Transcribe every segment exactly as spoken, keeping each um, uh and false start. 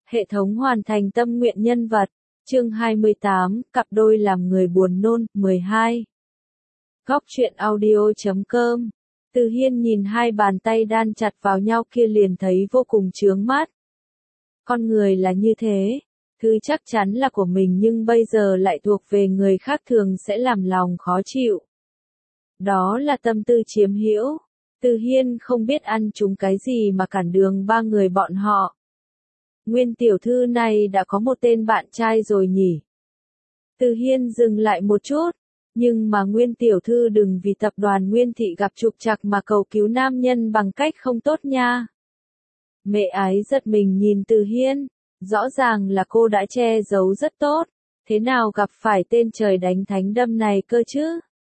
Hệ thống hoàn thành tâm nguyện nhân vật. Chương hai mươi tám, cặp đôi làm người buồn nôn, mười hai. Góc truyện audio chấm com. Từ Hiên nhìn hai bàn tay đan chặt vào nhau kia liền thấy vô cùng chướng mắt. Con người là như thế, thứ chắc chắn là của mình nhưng bây giờ lại thuộc về người khác thường sẽ làm lòng khó chịu. Đó là tâm tư chiếm hữu. Từ Hiên không biết ăn chúng cái gì mà cản đường ba người bọn họ. Nguyên tiểu thư này đã có một tên bạn trai rồi nhỉ? Từ Hiên dừng lại một chút, nhưng mà Nguyên tiểu thư đừng vì tập đoàn Nguyên thị gặp trục trặc mà cầu cứu nam nhân bằng cách không tốt nha. Mẹ ái giật mình nhìn Từ Hiên, rõ ràng là cô đã che giấu rất tốt, thế nào gặp phải tên trời đánh thánh đâm này cơ chứ?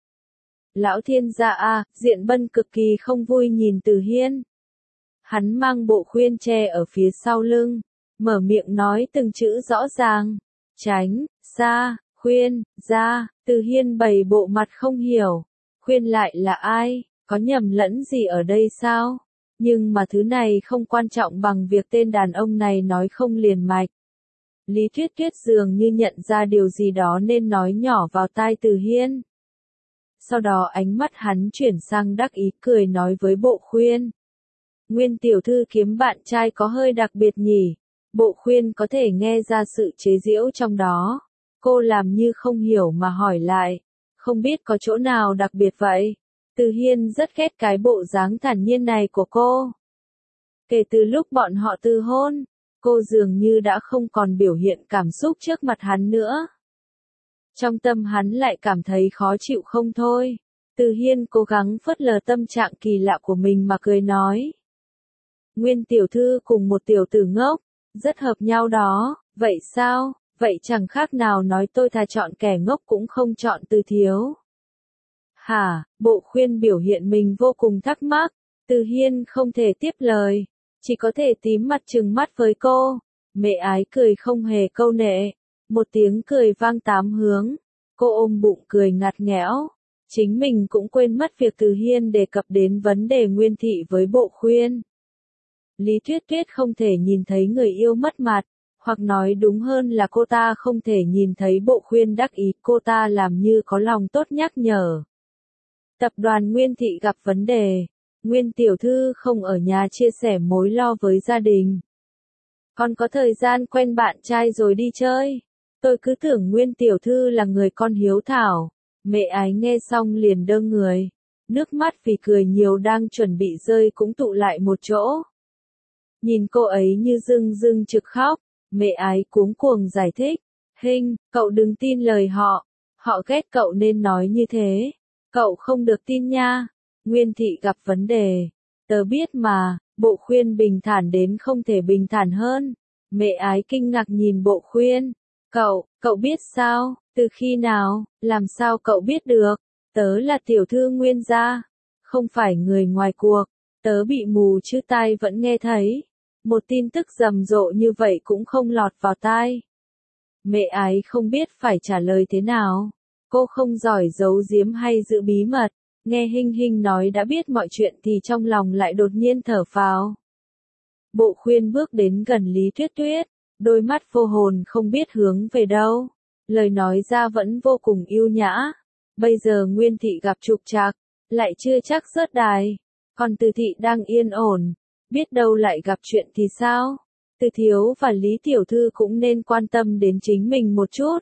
Lão thiên gia a, Diện Bân cực kỳ không vui nhìn Từ Hiên. Hắn mang bộ khuyên che ở phía sau lưng, mở miệng nói từng chữ rõ ràng, tránh, xa, khuyên, ra. Từ Hiên bày bộ mặt không hiểu, khuyên lại là ai, có nhầm lẫn gì ở đây sao? Nhưng mà thứ này không quan trọng bằng việc tên đàn ông này nói không liền mạch. Lý Tuyết Tuyết dường như nhận ra điều gì đó nên nói nhỏ vào tai Từ Hiên. Sau đó ánh mắt hắn chuyển sang đắc ý cười nói với bộ khuyên. Nguyên tiểu thư kiếm bạn trai có hơi đặc biệt nhỉ? Bộ khuyên có thể nghe ra sự chế giễu trong đó. Cô làm như không hiểu mà hỏi lại. Không biết có chỗ nào đặc biệt vậy? Từ Hiên rất ghét cái bộ dáng thản nhiên này của cô. Kể từ lúc bọn họ từ hôn, cô dường như đã không còn biểu hiện cảm xúc trước mặt hắn nữa. Trong tâm hắn lại cảm thấy khó chịu không thôi. Từ Hiên cố gắng phớt lờ tâm trạng kỳ lạ của mình mà cười nói. Nguyên tiểu thư cùng một tiểu tử ngốc, rất hợp nhau đó, vậy sao? Vậy chẳng khác nào nói tôi thà chọn kẻ ngốc cũng không chọn Từ thiếu. Hả, bộ khuyên biểu hiện mình vô cùng thắc mắc, Từ Hiên không thể tiếp lời, chỉ có thể tím mặt trừng mắt với cô. Mẹ ái cười không hề câu nệ, một tiếng cười vang tám hướng, cô ôm bụng cười ngặt nghẽo, chính mình cũng quên mất việc Từ Hiên đề cập đến vấn đề Nguyên thị với bộ khuyên. Lý Tuyết Tuyết không thể nhìn thấy người yêu mất mặt, hoặc nói đúng hơn là cô ta không thể nhìn thấy bộ khuyên đắc ý, cô ta làm như có lòng tốt nhắc nhở. Tập đoàn Nguyên thị gặp vấn đề, Nguyên tiểu thư không ở nhà chia sẻ mối lo với gia đình. Con có thời gian quen bạn trai rồi đi chơi. Tôi cứ tưởng Nguyên tiểu thư là người con hiếu thảo. Mẹ ái nghe xong liền đơ người. Nước mắt vì cười nhiều đang chuẩn bị rơi cũng tụ lại một chỗ. Nhìn cô ấy như rưng rưng trực khóc. Mẹ ái cuống cuồng giải thích. Hinh, cậu đừng tin lời họ. Họ ghét cậu nên nói như thế. Cậu không được tin nha. Nguyên thị gặp vấn đề. Tớ biết mà, bộ khuyên bình thản đến không thể bình thản hơn. Mẹ ái kinh ngạc nhìn bộ khuyên. Cậu, cậu biết sao? Từ khi nào? Làm sao cậu biết được? Tớ là tiểu thư Nguyên gia. Không phải người ngoài cuộc. Tớ bị mù chứ tai vẫn nghe thấy. Một tin tức rầm rộ như vậy cũng không lọt vào tai. Mẹ ái không biết phải trả lời thế nào. Cô không giỏi giấu giếm hay giữ bí mật. Nghe Hinh Hinh nói đã biết mọi chuyện thì trong lòng lại đột nhiên thở phào. Bộ khuyên bước đến gần Lý Tuyết Tuyết, đôi mắt vô hồn không biết hướng về đâu. Lời nói ra vẫn vô cùng yêu nhã. Bây giờ Nguyên thị gặp trục trặc, lại chưa chắc rớt đài. Còn Từ thị đang yên ổn, biết đâu lại gặp chuyện thì sao? Từ thiếu và Lý tiểu thư cũng nên quan tâm đến chính mình một chút.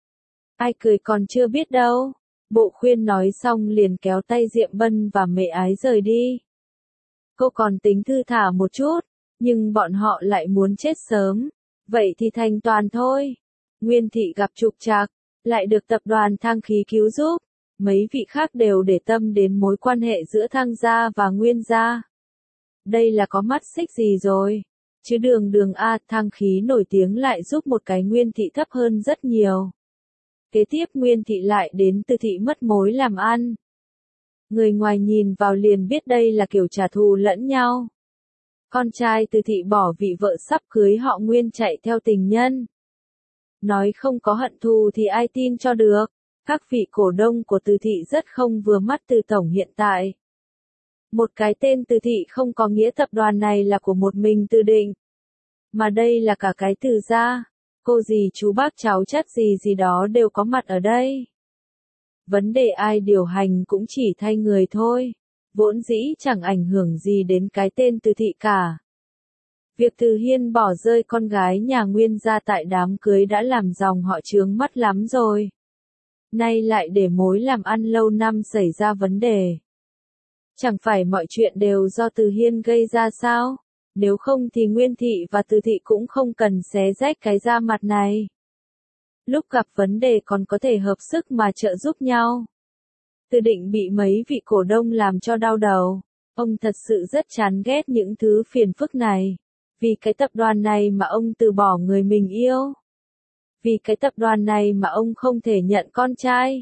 Ai cười còn chưa biết đâu. Bộ khuyên nói xong liền kéo tay Diệm Bân và mẹ ái rời đi. Cô còn tính thư thả một chút, nhưng bọn họ lại muốn chết sớm. Vậy thì thành toàn thôi. Nguyên thị gặp trục trặc, lại được tập đoàn Thang Khí cứu giúp. Mấy vị khác đều để tâm đến mối quan hệ giữa Thang gia và Nguyên gia. Đây là có mắt xích gì rồi? Chứ đường đường A, Thang Khí nổi tiếng lại giúp một cái Nguyên thị thấp hơn rất nhiều. Kế tiếp Nguyên thị lại đến Từ thị mất mối làm ăn. Người ngoài nhìn vào liền biết đây là kiểu trả thù lẫn nhau. Con trai Từ thị bỏ vị vợ sắp cưới họ Nguyên chạy theo tình nhân. Nói không có hận thù thì ai tin cho được. Các vị cổ đông của Từ thị rất không vừa mắt Từ tổng hiện tại. Một cái tên Từ thị không có nghĩa tập đoàn này là của một mình Từ Định. Mà đây là cả cái Từ gia, cô dì chú bác cháu chắt gì gì đó đều có mặt ở đây. Vấn đề ai điều hành cũng chỉ thay người thôi, vốn dĩ chẳng ảnh hưởng gì đến cái tên Từ thị cả. Việc Từ Hiên bỏ rơi con gái nhà Nguyên gia tại đám cưới đã làm dòng họ chướng mắt lắm rồi. Nay lại để mối làm ăn lâu năm xảy ra vấn đề. Chẳng phải mọi chuyện đều do Từ Hiên gây ra sao? Nếu không thì Nguyên thị và Từ thị cũng không cần xé rách cái da mặt này. Lúc gặp vấn đề còn có thể hợp sức mà trợ giúp nhau. Từ Định bị mấy vị cổ đông làm cho đau đầu. Ông thật sự rất chán ghét những thứ phiền phức này. Vì cái tập đoàn này mà ông từ bỏ người mình yêu. Vì cái tập đoàn này mà ông không thể nhận con trai.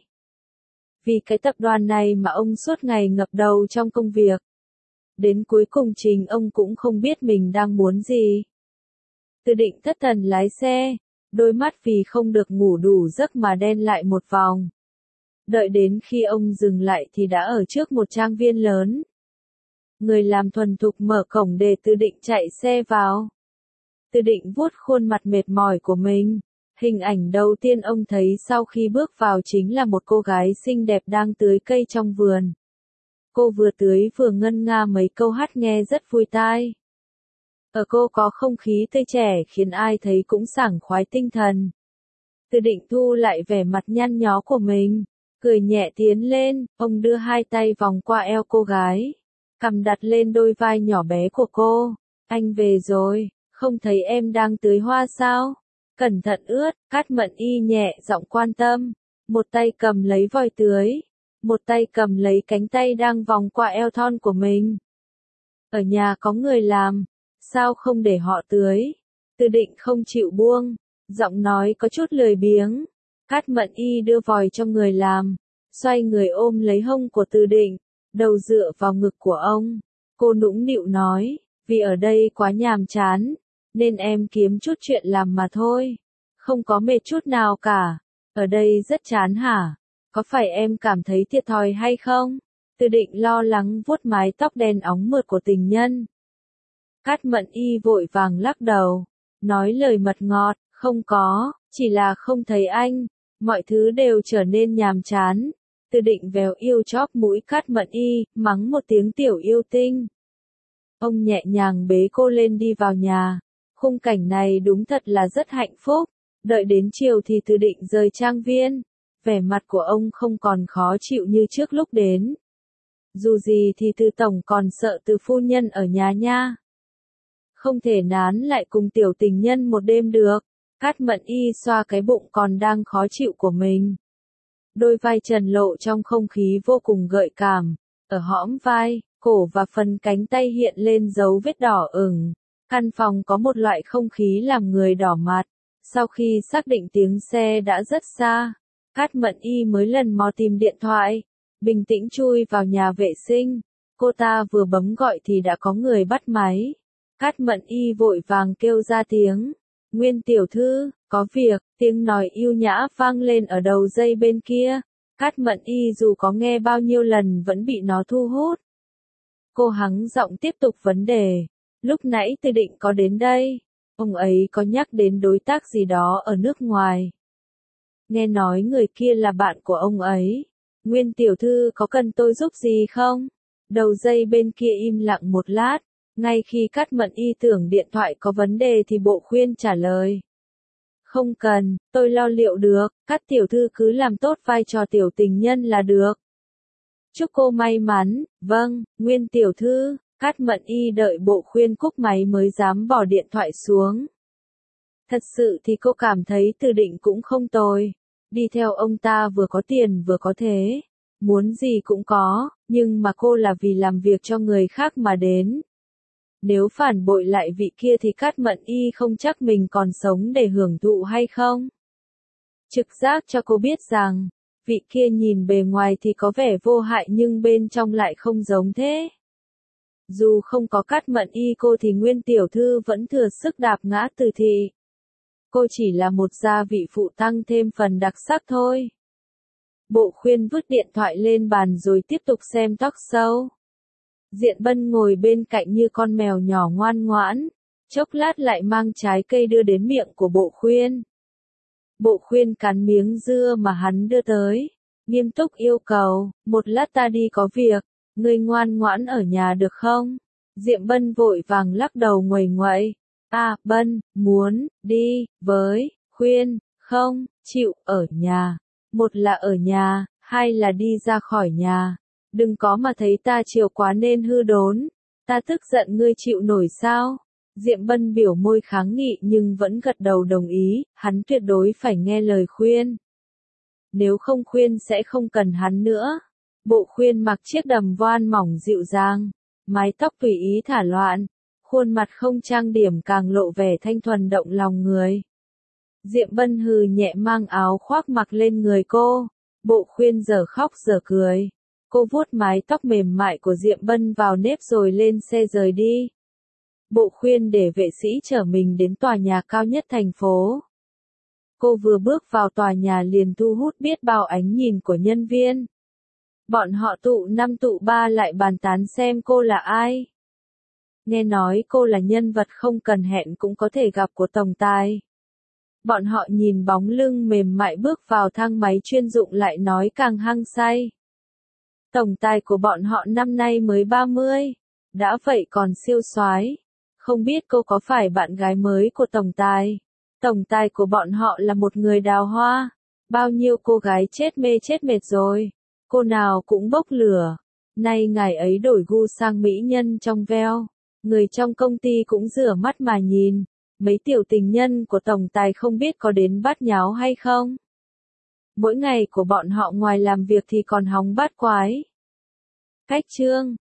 Vì cái tập đoàn này mà ông suốt ngày ngập đầu trong công việc. Đến cuối cùng chính ông cũng không biết mình đang muốn gì. Từ Định thất thần lái xe, đôi mắt vì không được ngủ đủ giấc mà đen lại một vòng. Đợi đến khi ông dừng lại thì đã ở trước một trang viên lớn. Người làm thuần thục mở cổng để Từ Định chạy xe vào. Từ Định vuốt khuôn mặt mệt mỏi của mình. Hình ảnh đầu tiên ông thấy sau khi bước vào chính là một cô gái xinh đẹp đang tưới cây trong vườn. Cô vừa tưới vừa ngân nga mấy câu hát nghe rất vui tai. Ở cô có không khí tươi trẻ khiến ai thấy cũng sảng khoái tinh thần. Từ Định thu lại vẻ mặt nhăn nhó của mình, cười nhẹ tiến lên, ông đưa hai tay vòng qua eo cô gái, cầm đặt lên đôi vai nhỏ bé của cô. Anh về rồi, không thấy em đang tưới hoa sao? Cẩn thận ướt, Cát Mận Y nhẹ giọng quan tâm, một tay cầm lấy vòi tưới, một tay cầm lấy cánh tay đang vòng qua eo thon của mình. Ở nhà có người làm, sao không để họ tưới? Từ Định không chịu buông, giọng nói có chút lười biếng. Cát Mận Y đưa vòi cho người làm, xoay người ôm lấy hông của Từ Định, đầu dựa vào ngực của ông. Cô nũng nịu nói, vì ở đây quá nhàm chán, nên em kiếm chút chuyện làm mà thôi. Không có mệt chút nào cả. Ở đây rất chán hả? Có phải em cảm thấy thiệt thòi hay không? Từ Định lo lắng vuốt mái tóc đen óng mượt của tình nhân. Cát Mận Y vội vàng lắc đầu, nói lời mật ngọt, không có, chỉ là không thấy anh, mọi thứ đều trở nên nhàm chán. Từ Định véo yêu chóp mũi Cát Mận Y, mắng một tiếng tiểu yêu tinh. Ông nhẹ nhàng bế cô lên đi vào nhà. Khung cảnh này đúng thật là rất hạnh phúc. Đợi đến chiều thì Từ Định rời trang viên. Vẻ mặt của ông không còn khó chịu như trước lúc đến. Dù gì thì Từ tổng còn sợ Từ phu nhân ở nhà nha. Không thể nán lại cùng tiểu tình nhân một đêm được. Cát Mận Y xoa cái bụng còn đang khó chịu của mình. Đôi vai trần lộ trong không khí vô cùng gợi cảm. Ở hõm vai, cổ và phần cánh tay hiện lên dấu vết đỏ ửng. Căn phòng có một loại không khí làm người đỏ mặt. Sau khi xác định tiếng xe đã rất xa, Cát Mận Y mới lần mò tìm điện thoại, bình tĩnh chui vào nhà vệ sinh. Cô ta vừa bấm gọi thì đã có người bắt máy. Cát Mận Y vội vàng kêu ra tiếng, Nguyên tiểu thư, có việc, tiếng nói yêu nhã vang lên ở đầu dây bên kia. Cát Mận Y dù có nghe bao nhiêu lần vẫn bị nó thu hút. Cô hắng giọng tiếp tục vấn đề, lúc nãy Từ Định có đến đây, ông ấy có nhắc đến đối tác gì đó ở nước ngoài. Nghe nói người kia là bạn của ông ấy. Nguyên tiểu thư có cần tôi giúp gì không? Đầu dây bên kia im lặng một lát. Ngay khi Cát Mận Y tưởng điện thoại có vấn đề thì Bộ Khuyên trả lời. Không cần, tôi lo liệu được, Cát tiểu thư cứ làm tốt vai trò tiểu tình nhân là được. Chúc cô may mắn, vâng, Nguyên tiểu thư. Cát Mận Y đợi Bộ Khuyên cúp máy mới dám bỏ điện thoại xuống. Thật sự thì cô cảm thấy Từ Định cũng không tồi. Đi theo ông ta vừa có tiền vừa có thế. Muốn gì cũng có, nhưng mà cô là vì làm việc cho người khác mà đến. Nếu phản bội lại vị kia thì Cát Mận Y không chắc mình còn sống để hưởng thụ hay không. Trực giác cho cô biết rằng, vị kia nhìn bề ngoài thì có vẻ vô hại nhưng bên trong lại không giống thế. Dù không có Cát Mận Y cô thì Nguyên tiểu thư vẫn thừa sức đạp ngã Từ thị. Cô chỉ là một gia vị phụ tăng thêm phần đặc sắc thôi. Bộ Khuyên vứt điện thoại lên bàn rồi tiếp tục xem talk show. Diện Bân ngồi bên cạnh như con mèo nhỏ ngoan ngoãn, chốc lát lại mang trái cây đưa đến miệng của Bộ Khuyên. Bộ Khuyên cắn miếng dưa mà hắn đưa tới, nghiêm túc yêu cầu, một lát ta đi có việc, ngươi ngoan ngoãn ở nhà được không? Diệm Bân vội vàng lắc đầu nguầy nguậy, a Bân, muốn, đi, với, Khuyên, không, chịu, ở nhà, một là ở nhà, hai là đi ra khỏi nhà, đừng có mà thấy ta chiều quá nên hư đốn, ta tức giận ngươi chịu nổi sao? Diệm Bân biểu môi kháng nghị nhưng vẫn gật đầu đồng ý, hắn tuyệt đối phải nghe lời Khuyên. Nếu không Khuyên sẽ không cần hắn nữa. Bộ Khuyên mặc chiếc đầm voan mỏng dịu dàng, mái tóc tùy ý thả loạn, khuôn mặt không trang điểm càng lộ vẻ thanh thuần động lòng người. Diệm Bân hừ nhẹ mang áo khoác mặc lên người cô, Bộ Khuyên giờ khóc giờ cười. Cô vuốt mái tóc mềm mại của Diệm Bân vào nếp rồi lên xe rời đi. Bộ Khuyên để vệ sĩ chở mình đến tòa nhà cao nhất thành phố. Cô vừa bước vào tòa nhà liền thu hút biết bao ánh nhìn của nhân viên. Bọn họ tụ năm tụ ba lại bàn tán xem cô là ai. Nghe nói cô là nhân vật không cần hẹn cũng có thể gặp của tổng tài. Bọn họ nhìn bóng lưng mềm mại bước vào thang máy chuyên dụng lại nói càng hăng say. Tổng tài của bọn họ năm nay mới ba mươi, đã vậy còn siêu soái. Không biết cô có phải bạn gái mới của tổng tài? Tổng tài của bọn họ là một người đào hoa. Bao nhiêu cô gái chết mê chết mệt rồi. Cô nào cũng bốc lửa. Nay ngài ấy đổi gu sang mỹ nhân trong veo. Người trong công ty cũng rửa mắt mà nhìn. Mấy tiểu tình nhân của tổng tài không biết có đến bát nháo hay không. Mỗi ngày của bọn họ ngoài làm việc thì còn hóng bát quái. Cách chương